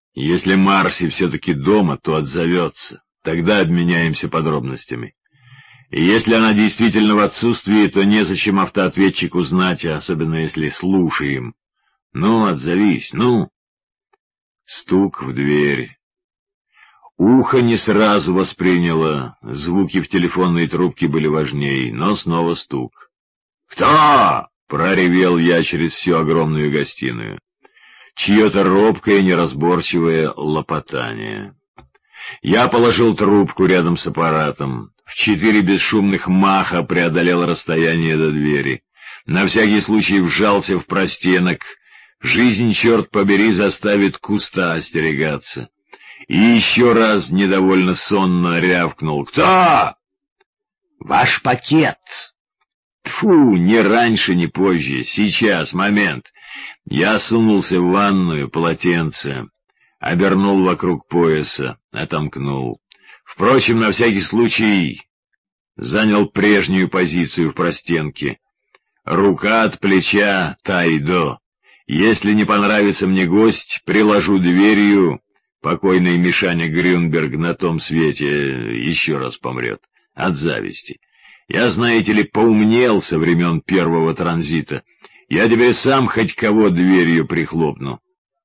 Если Марси все-таки дома, то отзовется. Тогда обменяемся подробностями. И если она действительно в отсутствии, то незачем автоответчику знать, особенно если слушаем. Ну, отзовись, ну. Стук в дверь. Ухо не сразу восприняло, звуки в телефонной трубке были важней, но снова стук. «Кто?» — проревел я через всю огромную гостиную. Чье-то робкое, неразборчивое лопотание. Я положил трубку рядом с аппаратом. В 4 бесшумных маха преодолел расстояние до двери. На всякий случай вжался в простенок. Жизнь, черт побери, заставит куста остерегаться. И еще раз недовольно сонно рявкнул. «Кто?» «Ваш пакет!» Тьфу, ни раньше, ни позже. Сейчас, момент. Я сунулся в ванную, полотенце, обернул вокруг пояса, отомкнул. Впрочем, на всякий случай занял прежнюю позицию в простенке. Рука от плеча тайдо. Если не понравится мне гость, приложу дверью. Покойный Мишаня Грюнберг на том свете еще раз помрет. От зависти. Я, знаете ли, поумнел со времен первого транзита. Я теперь сам хоть кого дверью прихлопну.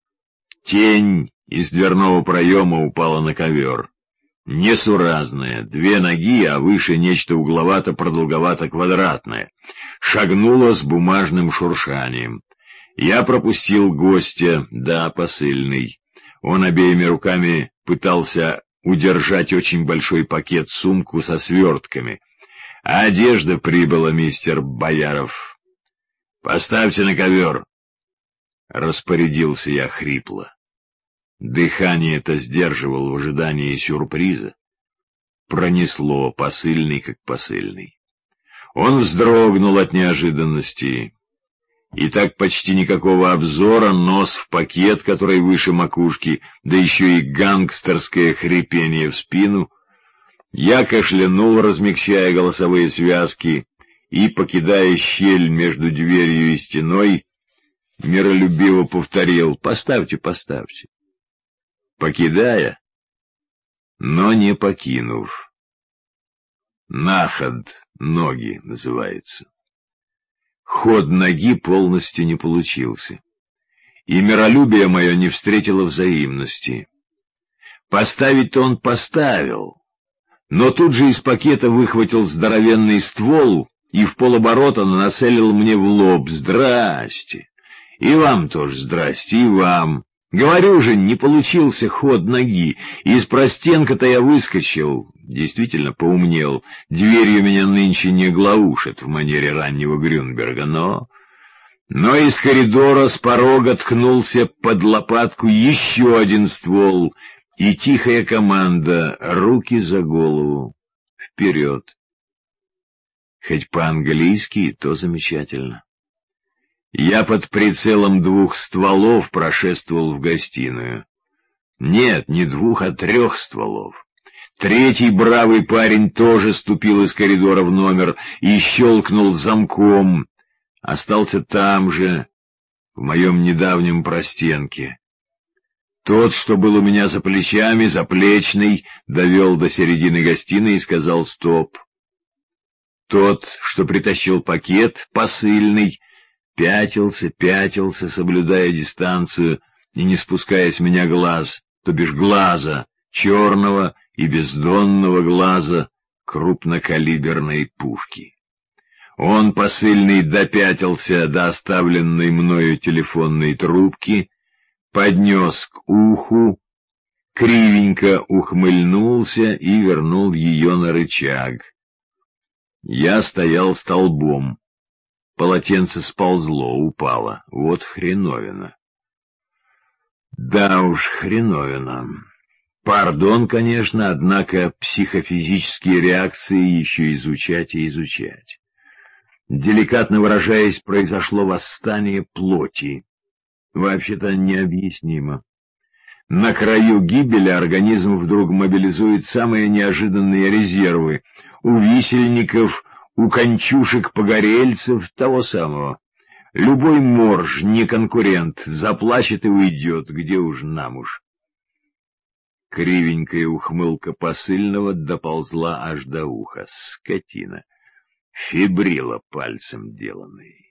Тень из дверного проема упала на ковер. Несуразная, 2 ноги, а выше нечто угловато-продолговато-квадратное. Шагнула с бумажным шуршанием. Я пропустил гостя, да, посыльный. Он обеими руками пытался удержать очень большой пакет-сумку со свертками. А одежда прибыла, мистер Бояров. «Поставьте на ковер!» Распорядился я хрипло. Дыхание-то сдерживал в ожидании сюрприза. Пронесло, посыльный как посыльный. Он вздрогнул от неожиданности. И так почти никакого обзора, нос в пакет, который выше макушки, да еще и гангстерское хрипение в спину. Я кашлянул, размягчая голосовые связки, и, покидая щель между дверью и стеной, миролюбиво повторил: «Поставьте, поставьте». Покидая, но не покинув. «Наход ноги» называется. Ход ноги полностью не получился, и миролюбие мое не встретило взаимности. Поставить-то он поставил, но тут же из пакета выхватил здоровенный ствол и в полоборота нацелил мне в лоб. «Здрасте! И вам тоже здрасте, и вам! Говорю же, не получился ход ноги, из простенка-то я выскочил». Действительно поумнел, дверью меня нынче не глаушат в манере раннего Грюнберга, но из коридора с порога ткнулся под лопатку еще один ствол, и тихая команда: руки за голову, вперед. Хоть по-английски, то замечательно. Я под прицелом 2 стволов прошествовал в гостиную. Нет, не 2, а 3 стволов. Третий бравый парень тоже ступил из коридора в номер и щелкнул замком. Остался там же, в моем недавнем простенке. Тот, что был у меня за плечами, заплечный, довел до середины гостиной и сказал: «Стоп». Тот, что притащил пакет, посыльный, пятился, соблюдая дистанцию и не спуская с меня глаз, то бишь глаза, черного и бездонного глаза крупнокалиберной пушки. Он, посыльный, допятился до оставленной мною телефонной трубки, поднес к уху, кривенько ухмыльнулся и вернул ее на рычаг. Я стоял столбом. Полотенце сползло, упало. Вот хреновина. Да уж, хреновина. Пардон, конечно, однако психофизические реакции еще изучать и изучать. Деликатно выражаясь, произошло восстание плоти. Вообще-то необъяснимо. На краю гибели организм вдруг мобилизует самые неожиданные резервы. У висельников, у кончушек-погорельцев, того самого. Любой морж, не конкурент, заплачет и уйдет, где уж нам уж. Кривенькая ухмылка посыльного доползла аж до уха. Скотина! Фибрила пальцем деланный.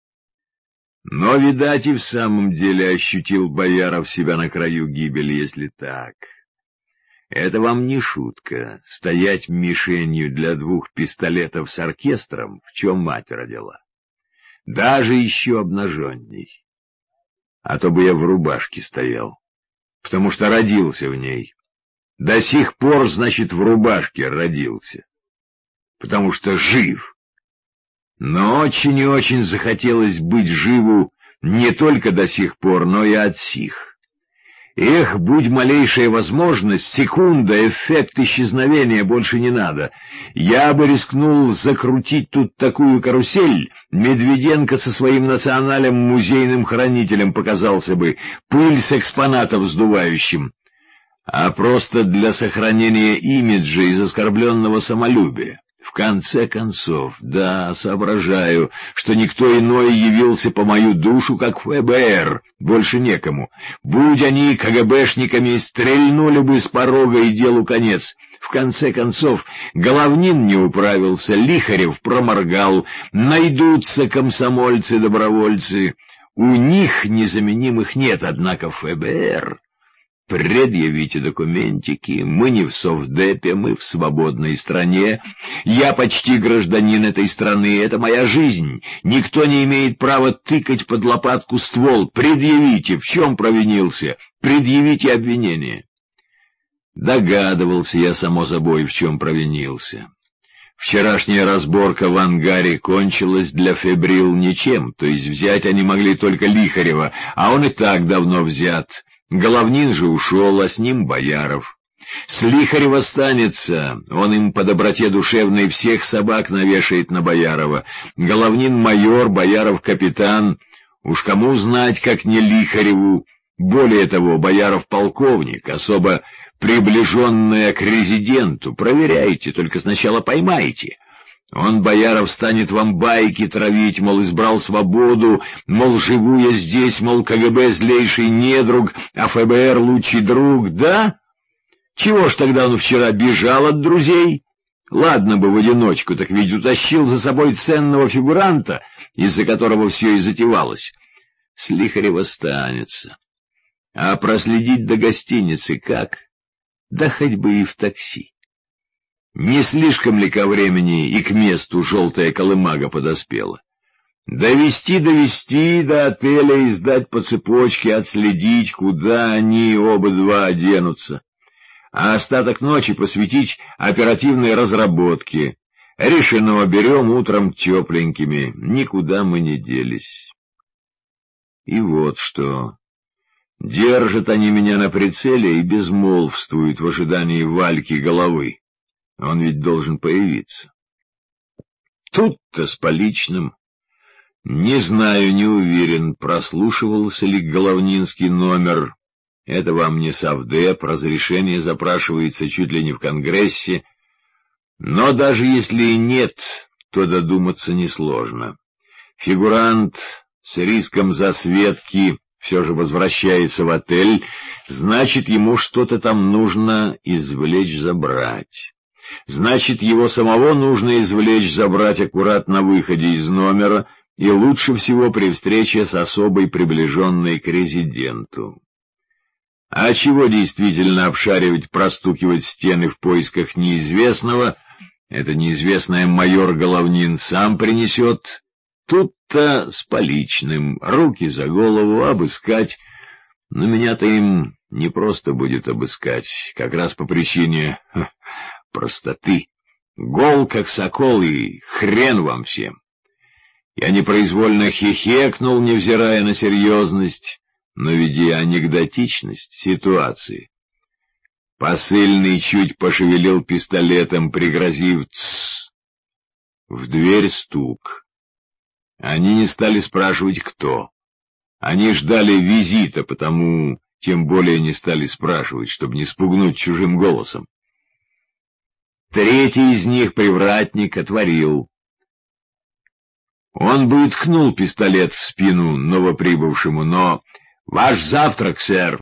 Но, видать, и в самом деле ощутил Бояров себя на краю гибели, если так. Это вам не шутка — стоять мишенью для 2 пистолетов с оркестром, в чем мать родила. Даже еще обнаженней. А то бы я в рубашке стоял, потому что родился в ней. До сих пор, значит, в рубашке родился, потому что жив. Но очень и очень захотелось быть живу не только до сих пор, но и от сих. Эх, будь малейшая возможность, секунда, эффект исчезновения, больше не надо. Я бы рискнул закрутить тут такую карусель, Медведенко со своим национальным музейным хранителем показался бы, пыль с экспонатов сдувающим, а просто для сохранения имиджа из оскорбленного самолюбия. В конце концов, да, соображаю, что никто иной явился по мою душу, как ФБР, больше некому. Будь они КГБшниками, стрельнули бы с порога и делу конец. В конце концов, Головнин не управился, Лихарев проморгал, найдутся комсомольцы-добровольцы. У них незаменимых нет, однако ФБР... Предъявите документики, мы не в Совдепе, мы в свободной стране, я почти гражданин этой страны, это моя жизнь, никто не имеет права тыкать под лопатку ствол, предъявите, в чем провинился, предъявите обвинение. Догадывался я, само собой, в чем провинился. Вчерашняя разборка в ангаре кончилась для Фибрил ничем, то есть взять они могли только Лихарева, а он и так давно взят. Головнин же ушел, а с ним Бояров. С Лихарева станется, он им по доброте душевной всех собак навешает на Боярова. Головнин майор, Бояров капитан. Уж кому знать, как не Лихареву. Более того, Бояров полковник, особо приближенная к резиденту. Проверяйте, только сначала поймайте. Он, Бояров, станет вам байки травить, мол, избрал свободу, мол, живу я здесь, мол, КГБ злейший недруг, а ФБР лучший друг, да? Чего ж тогда он вчера бежал от друзей? Ладно бы в одиночку, так ведь утащил за собой ценного фигуранта, из-за которого все и затевалось. С Лихарева станется. А проследить до гостиницы как? Да хоть бы и в такси. Не слишком ли ко времени и к месту желтая колымага подоспела? Довести до отеля и сдать по цепочке, отследить, куда они оба два оденутся. А остаток ночи посвятить оперативной разработке. Решено, берем утром тепленькими, никуда мы не делись. И вот что. Держат они меня на прицеле и безмолвствуют в ожидании Вальки головы. Он ведь должен появиться. Тут-то с поличным. Не знаю, не уверен, прослушивался ли Головнинский номер. Это вам не Совдеп, разрешение запрашивается чуть ли не в Конгрессе. Но даже если и нет, то додуматься несложно. Фигурант с риском засветки все же возвращается в отель, значит, ему что-то там нужно извлечь, забрать. Значит, его самого нужно извлечь, забрать аккуратно на выходе из номера, и лучше всего при встрече с особой приближенной к резиденту. А чего действительно обшаривать, простукивать стены в поисках неизвестного, это неизвестное майор Головнин сам принесет. Тут-то с поличным, руки за голову, обыскать, но меня-то им не просто будет обыскать, как раз по причине простоты. Гол, как сокол, и хрен вам всем. Я непроизвольно хихекнул, невзирая на серьезность, но ведя анекдотичность ситуации. Посыльный чуть пошевелил пистолетом, пригрозив «тссс». В дверь стук. Они не стали спрашивать, кто. Они ждали визита, потому тем более не стали спрашивать, чтобы не спугнуть чужим голосом. Третий из них, привратник, отворил. Он бы и ткнул пистолет в спину новоприбывшему, но «Ваш завтрак, сэр!»